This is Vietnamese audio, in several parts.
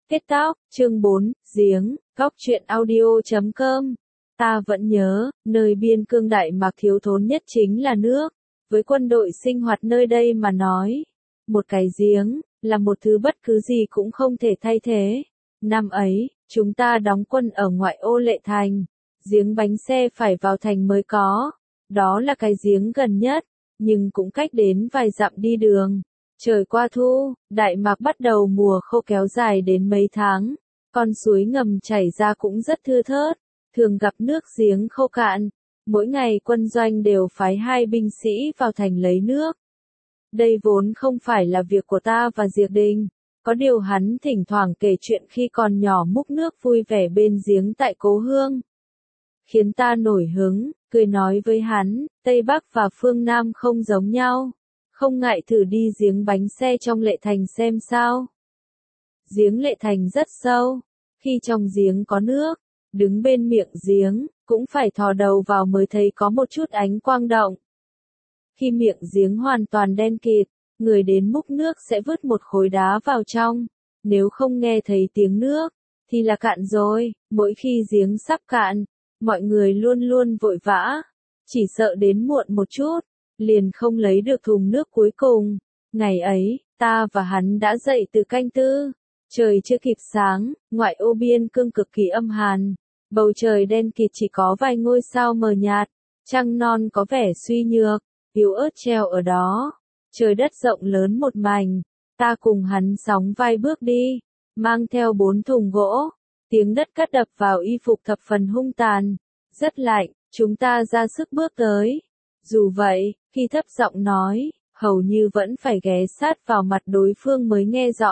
Kết thúc, chương 4, giếng, góc truyện audio.com. Ta vẫn nhớ, nơi biên cương Đại Mạc thiếu thốn nhất chính là nước. Với quân đội sinh hoạt nơi đây mà nói, một cái giếng, là một thứ bất cứ gì cũng không thể thay thế. Năm ấy, chúng ta đóng quân ở ngoại ô Lệ Thành. Giếng bánh xe phải vào thành mới có. Đó là cái giếng gần nhất, nhưng cũng cách đến vài dặm đi đường. Trời qua thu, Đại Mạc bắt đầu mùa khô kéo dài đến mấy tháng. Con suối ngầm chảy ra cũng rất thưa thớt, thường gặp nước giếng khô cạn. Mỗi ngày quân doanh đều phái 2 binh sĩ vào thành lấy nước. Đây vốn không phải là việc của ta và Diệp Đình. Có điều hắn thỉnh thoảng kể chuyện khi còn nhỏ múc nước vui vẻ bên giếng tại cố hương. Khiến ta nổi hứng, cười nói với hắn, Tây Bắc và phương Nam không giống nhau. Không ngại thử đi giếng bánh xe trong Lệ Thành xem sao. Giếng Lệ Thành rất sâu. Khi trong giếng có nước, đứng bên miệng giếng, cũng phải thò đầu vào mới thấy có một chút ánh quang động. Khi miệng giếng hoàn toàn đen kịt, người đến múc nước sẽ vứt một khối đá vào trong. Nếu không nghe thấy tiếng nước, thì là cạn rồi. Mỗi khi giếng sắp cạn, mọi người luôn luôn vội vã. Chỉ sợ đến muộn một chút, liền không lấy được thùng nước cuối cùng. Ngày ấy, ta và hắn đã dậy từ canh tư. Trời chưa kịp sáng, ngoại ô biên cương cực kỳ âm hàn. Bầu trời đen kịt chỉ có vài ngôi sao mờ nhạt. Trăng non có vẻ suy nhược, yếu ớt treo ở đó. Trời đất rộng lớn một mảnh. Ta cùng hắn sóng vai bước đi, mang theo 4 thùng gỗ. Tiếng đất cát đập vào y phục thập phần hung tàn. Rất lạnh, chúng ta ra sức bước tới. Dù vậy, khi thấp giọng nói, hầu như vẫn phải ghé sát vào mặt đối phương mới nghe rõ.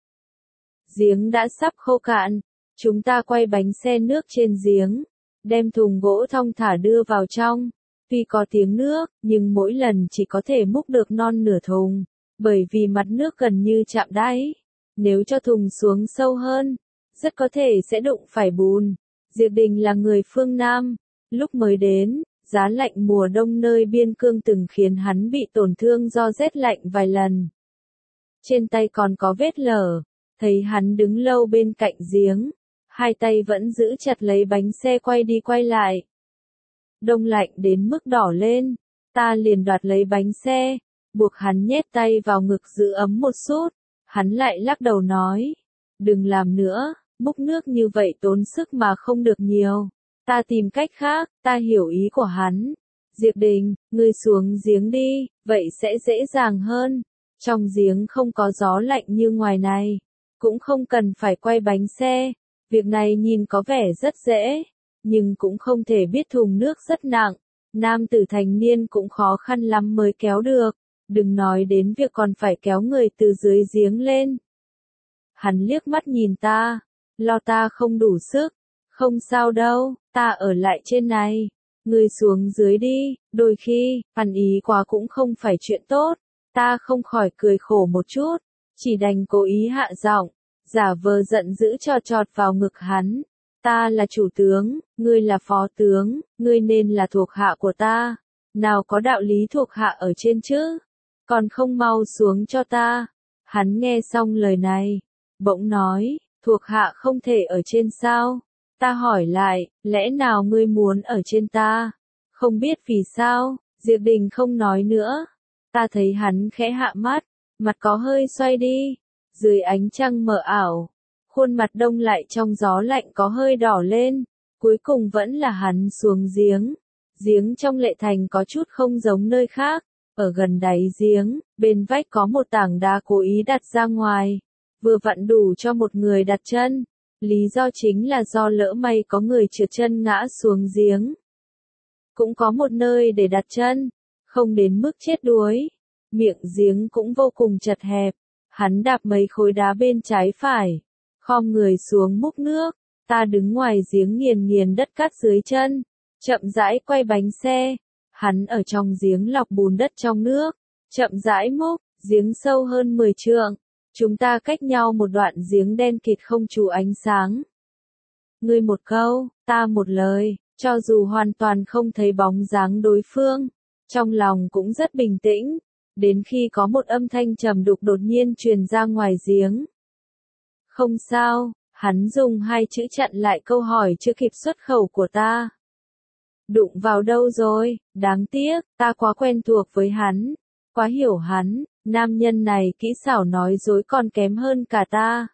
Giếng đã sắp khô cạn, chúng ta quay bánh xe nước trên giếng, đem thùng gỗ thong thả đưa vào trong. Tuy có tiếng nước, nhưng mỗi lần chỉ có thể múc được non nửa thùng, bởi vì mặt nước gần như chạm đáy. Nếu cho thùng xuống sâu hơn, rất có thể sẽ đụng phải bùn. Diệp Đình là người phương Nam, lúc mới đến, giá lạnh mùa đông nơi biên cương từng khiến hắn bị tổn thương do rét lạnh vài lần. Trên tay còn có vết lở, thấy hắn đứng lâu bên cạnh giếng, hai tay vẫn giữ chặt lấy bánh xe quay đi quay lại. Đông lạnh đến mức đỏ lên, ta liền đoạt lấy bánh xe, buộc hắn nhét tay vào ngực giữ ấm một chút. Hắn lại lắc đầu nói, đừng làm nữa, múc nước như vậy tốn sức mà không được nhiều. Ta tìm cách khác, ta hiểu ý của hắn. Diệp Đình, ngươi xuống giếng đi, vậy sẽ dễ dàng hơn. Trong giếng không có gió lạnh như ngoài này, cũng không cần phải quay bánh xe. Việc này nhìn có vẻ rất dễ, nhưng cũng không thể biết thùng nước rất nặng. Nam tử thành niên cũng khó khăn lắm mới kéo được, đừng nói đến việc còn phải kéo người từ dưới giếng lên. Hắn liếc mắt nhìn ta, lo ta không đủ sức. Không sao đâu, ta ở lại trên này. Ngươi xuống dưới đi, đôi khi, ăn ý quá cũng không phải chuyện tốt. Ta không khỏi cười khổ một chút, chỉ đành cố ý hạ giọng, giả vờ giận dữ chọt vào ngực hắn. Ta là chủ tướng, ngươi là phó tướng, ngươi nên là thuộc hạ của ta. Nào có đạo lý thuộc hạ ở trên chứ? Còn không mau xuống cho ta. Hắn nghe xong lời này, bỗng nói, thuộc hạ không thể ở trên sao? Ta hỏi lại, lẽ nào ngươi muốn ở trên ta? Không biết vì sao, Diệp Đình không nói nữa. Ta thấy hắn khẽ hạ mắt, mặt có hơi xoay đi. Dưới ánh trăng mờ ảo, khuôn mặt đông lại trong gió lạnh có hơi đỏ lên. Cuối cùng vẫn là hắn xuống giếng. Giếng trong Lệ Thành có chút không giống nơi khác. Ở gần đáy giếng, bên vách có một tảng đá cố ý đặt ra ngoài. Vừa vặn đủ cho một người đặt chân. Lý do chính là do lỡ may có người trượt chân ngã xuống giếng. Cũng có một nơi để đặt chân, không đến mức chết đuối. Miệng giếng cũng vô cùng chật hẹp. Hắn đạp mấy khối đá bên trái phải, khom người xuống múc nước. Ta đứng ngoài giếng nghiền nghiền đất cát dưới chân, chậm rãi quay bánh xe. Hắn ở trong giếng lọc bùn đất trong nước, chậm rãi múc. Giếng sâu hơn 10 trượng. Chúng ta cách nhau một đoạn giếng đen kịt không chú ánh sáng. Ngươi một câu, ta một lời, cho dù hoàn toàn không thấy bóng dáng đối phương, trong lòng cũng rất bình tĩnh, đến khi có một âm thanh trầm đục đột nhiên truyền ra ngoài giếng. Không sao, hắn dùng hai chữ chặn lại câu hỏi chưa kịp xuất khẩu của ta. Đụng vào đâu rồi, đáng tiếc, ta quá quen thuộc với hắn, quá hiểu hắn, nam nhân này kỹ xảo nói dối còn kém hơn cả ta.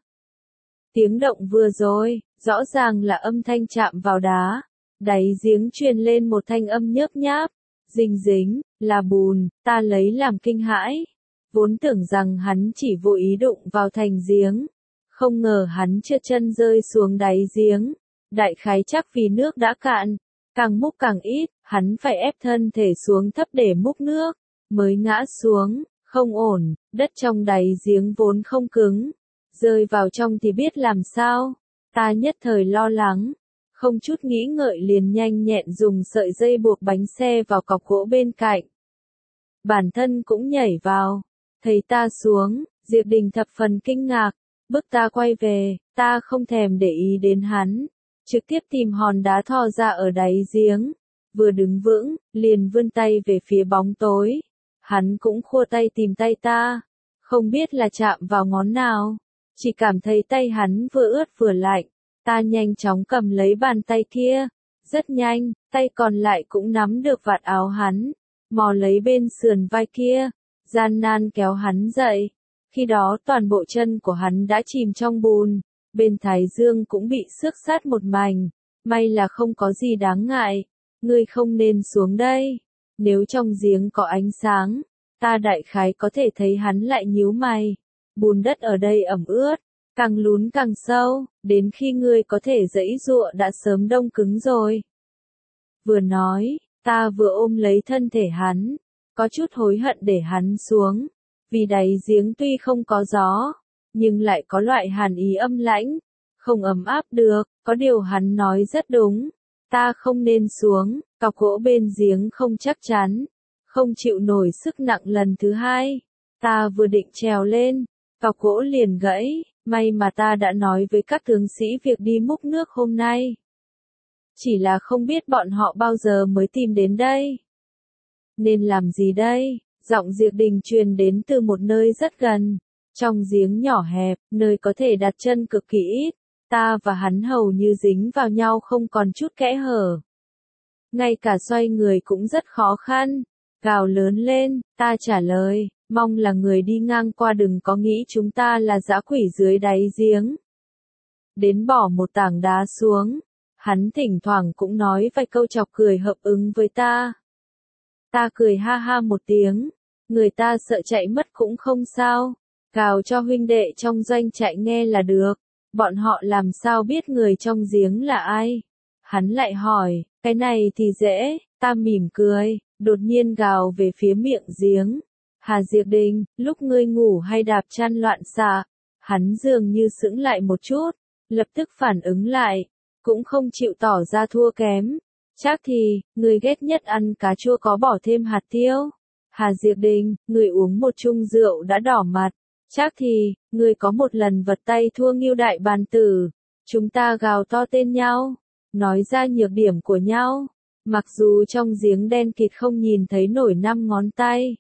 Tiếng động vừa rồi, rõ ràng là âm thanh chạm vào đá, đáy giếng truyền lên một thanh âm nhớp nháp, dính dính, là bùn, ta lấy làm kinh hãi. Vốn tưởng rằng hắn chỉ vô ý đụng vào thành giếng, không ngờ hắn trượt chân rơi xuống đáy giếng, đại khái chắc vì nước đã cạn, càng múc càng ít, hắn phải ép thân thể xuống thấp để múc nước, mới ngã xuống, không ổn, đất trong đáy giếng vốn không cứng, rơi vào trong thì biết làm sao, ta nhất thời lo lắng, không chút nghĩ ngợi liền nhanh nhẹn dùng sợi dây buộc bánh xe vào cọc gỗ bên cạnh. Bản thân cũng nhảy vào, thấy ta xuống, Diệp Đình thập phần kinh ngạc, bức ta quay về, ta không thèm để ý đến hắn, trực tiếp tìm hòn đá thò ra ở đáy giếng, vừa đứng vững, liền vươn tay về phía bóng tối, hắn cũng khua tay tìm tay ta, không biết là chạm vào ngón nào, chỉ cảm thấy tay hắn vừa ướt vừa lạnh, ta nhanh chóng cầm lấy bàn tay kia, rất nhanh, tay còn lại cũng nắm được vạt áo hắn, mò lấy bên sườn vai kia, gian nan kéo hắn dậy. Khi đó toàn bộ chân của hắn đã chìm trong bùn, bên thái dương cũng bị xước sát một mảnh, may là không có gì đáng ngại, ngươi không nên xuống đây, nếu trong giếng có ánh sáng, ta đại khái có thể thấy hắn lại nhíu mày, bùn đất ở đây ẩm ướt, càng lún càng sâu, đến khi ngươi có thể giãy giụa đã sớm đông cứng rồi. Vừa nói, ta vừa ôm lấy thân thể hắn, có chút hối hận để hắn xuống. Vì đáy giếng tuy không có gió, nhưng lại có loại hàn ý âm lãnh, không ấm áp được, có điều hắn nói rất đúng, ta không nên xuống, cọc gỗ bên giếng không chắc chắn, không chịu nổi sức nặng lần thứ hai, ta vừa định trèo lên, cọc gỗ liền gãy, may mà ta đã nói với các tướng sĩ việc đi múc nước hôm nay. Chỉ là không biết bọn họ bao giờ mới tìm đến đây. Nên làm gì đây? Giọng Diệp Đình truyền đến từ một nơi rất gần, trong giếng nhỏ hẹp, nơi có thể đặt chân cực kỳ ít, ta và hắn hầu như dính vào nhau không còn chút kẽ hở. Ngay cả xoay người cũng rất khó khăn, gào lớn lên, ta trả lời, mong là người đi ngang qua đừng có nghĩ chúng ta là dã quỷ dưới đáy giếng. Đến bỏ một tảng đá xuống, hắn thỉnh thoảng cũng nói vài câu chọc cười hợp ứng với ta. Ta cười ha ha một tiếng, người ta sợ chạy mất cũng không sao, cào cho huynh đệ trong doanh trại nghe là được, bọn họ làm sao biết người trong giếng là ai. Hắn lại hỏi, cái này thì dễ, ta mỉm cười, đột nhiên gào về phía miệng giếng. Hà Diệp Đình, lúc ngươi ngủ hay đạp chăn loạn xạ, hắn dường như sững lại một chút, lập tức phản ứng lại, cũng không chịu tỏ ra thua kém. Chắc thì, người ghét nhất ăn cà chua có bỏ thêm hạt tiêu. Hà Diệp Đình, người uống một chung rượu đã đỏ mặt. Chắc thì, người có một lần vật tay thua Ngưu Đại Bàn Tử. Chúng ta gào to tên nhau, nói ra nhược điểm của nhau. Mặc dù trong giếng đen kịt không nhìn thấy nổi 5 ngón tay.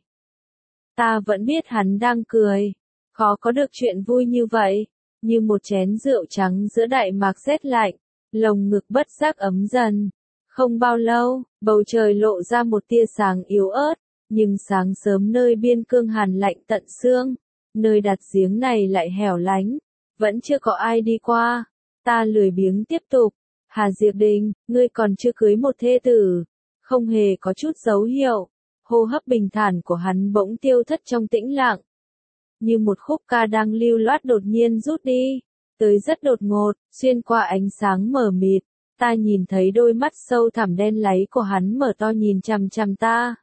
Ta vẫn biết hắn đang cười. Khó có được chuyện vui như vậy. Như một chén rượu trắng giữa đại mạc rét lạnh. Lồng ngực bất giác ấm dần. Không bao lâu, bầu trời lộ ra một tia sáng yếu ớt, nhưng sáng sớm nơi biên cương hàn lạnh tận xương, nơi đặt giếng này lại hẻo lánh, vẫn chưa có ai đi qua. Ta lười biếng tiếp tục, Hà Diệp Đình, ngươi còn chưa cưới một thê tử, không hề có chút dấu hiệu. Hô hấp bình thản của hắn bỗng tiêu thất trong tĩnh lặng, như một khúc ca đang lưu loát đột nhiên rút đi, tới rất đột ngột, xuyên qua ánh sáng mờ mịt. Ta nhìn thấy đôi mắt sâu thẳm đen láy của hắn mở to nhìn chằm chằm ta.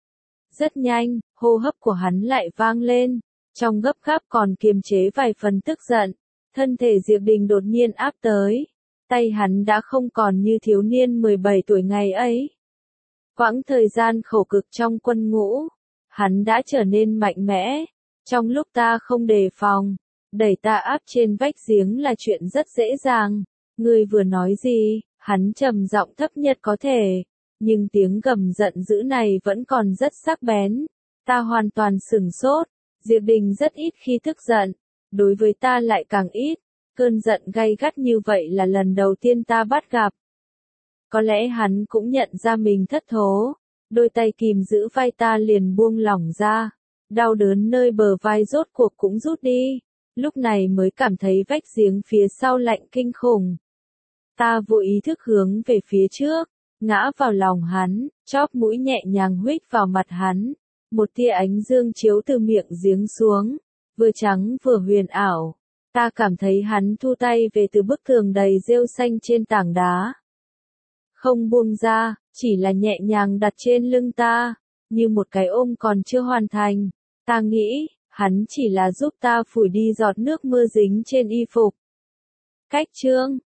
Rất nhanh, hô hấp của hắn lại vang lên, trong gấp gáp còn kiềm chế vài phần tức giận. Thân thể Diệp Đình đột nhiên áp tới, tay hắn đã không còn như thiếu niên 17 tuổi ngày ấy. Quãng thời gian khổ cực trong quân ngũ, hắn đã trở nên mạnh mẽ. Trong lúc ta không đề phòng, đẩy ta áp trên vách giếng là chuyện rất dễ dàng. Ngươi vừa nói gì? Hắn trầm giọng thấp nhất có thể, nhưng tiếng gầm giận dữ này vẫn còn rất sắc bén. Ta hoàn toàn sửng sốt, Diệp Đình rất ít khi tức giận, đối với ta lại càng ít. cơn giận gay gắt như vậy là lần đầu tiên ta bắt gặp. Có lẽ hắn cũng nhận ra mình thất thố, đôi tay kìm giữ vai ta liền buông lỏng ra, đau đớn nơi bờ vai rốt cuộc cũng rút đi, lúc này mới cảm thấy vách giếng phía sau lạnh kinh khủng. Ta vô ý thức hướng về phía trước, ngã vào lòng hắn, chóp mũi nhẹ nhàng huých vào mặt hắn, một tia ánh dương chiếu từ miệng giếng xuống, vừa trắng vừa huyền ảo. Ta cảm thấy hắn thu tay về từ bức tường đầy rêu xanh trên tảng đá. Không buông ra, chỉ là nhẹ nhàng đặt trên lưng ta, như một cái ôm còn chưa hoàn thành. Ta nghĩ, hắn chỉ là giúp ta phủi đi giọt nước mưa dính trên y phục. Cách chương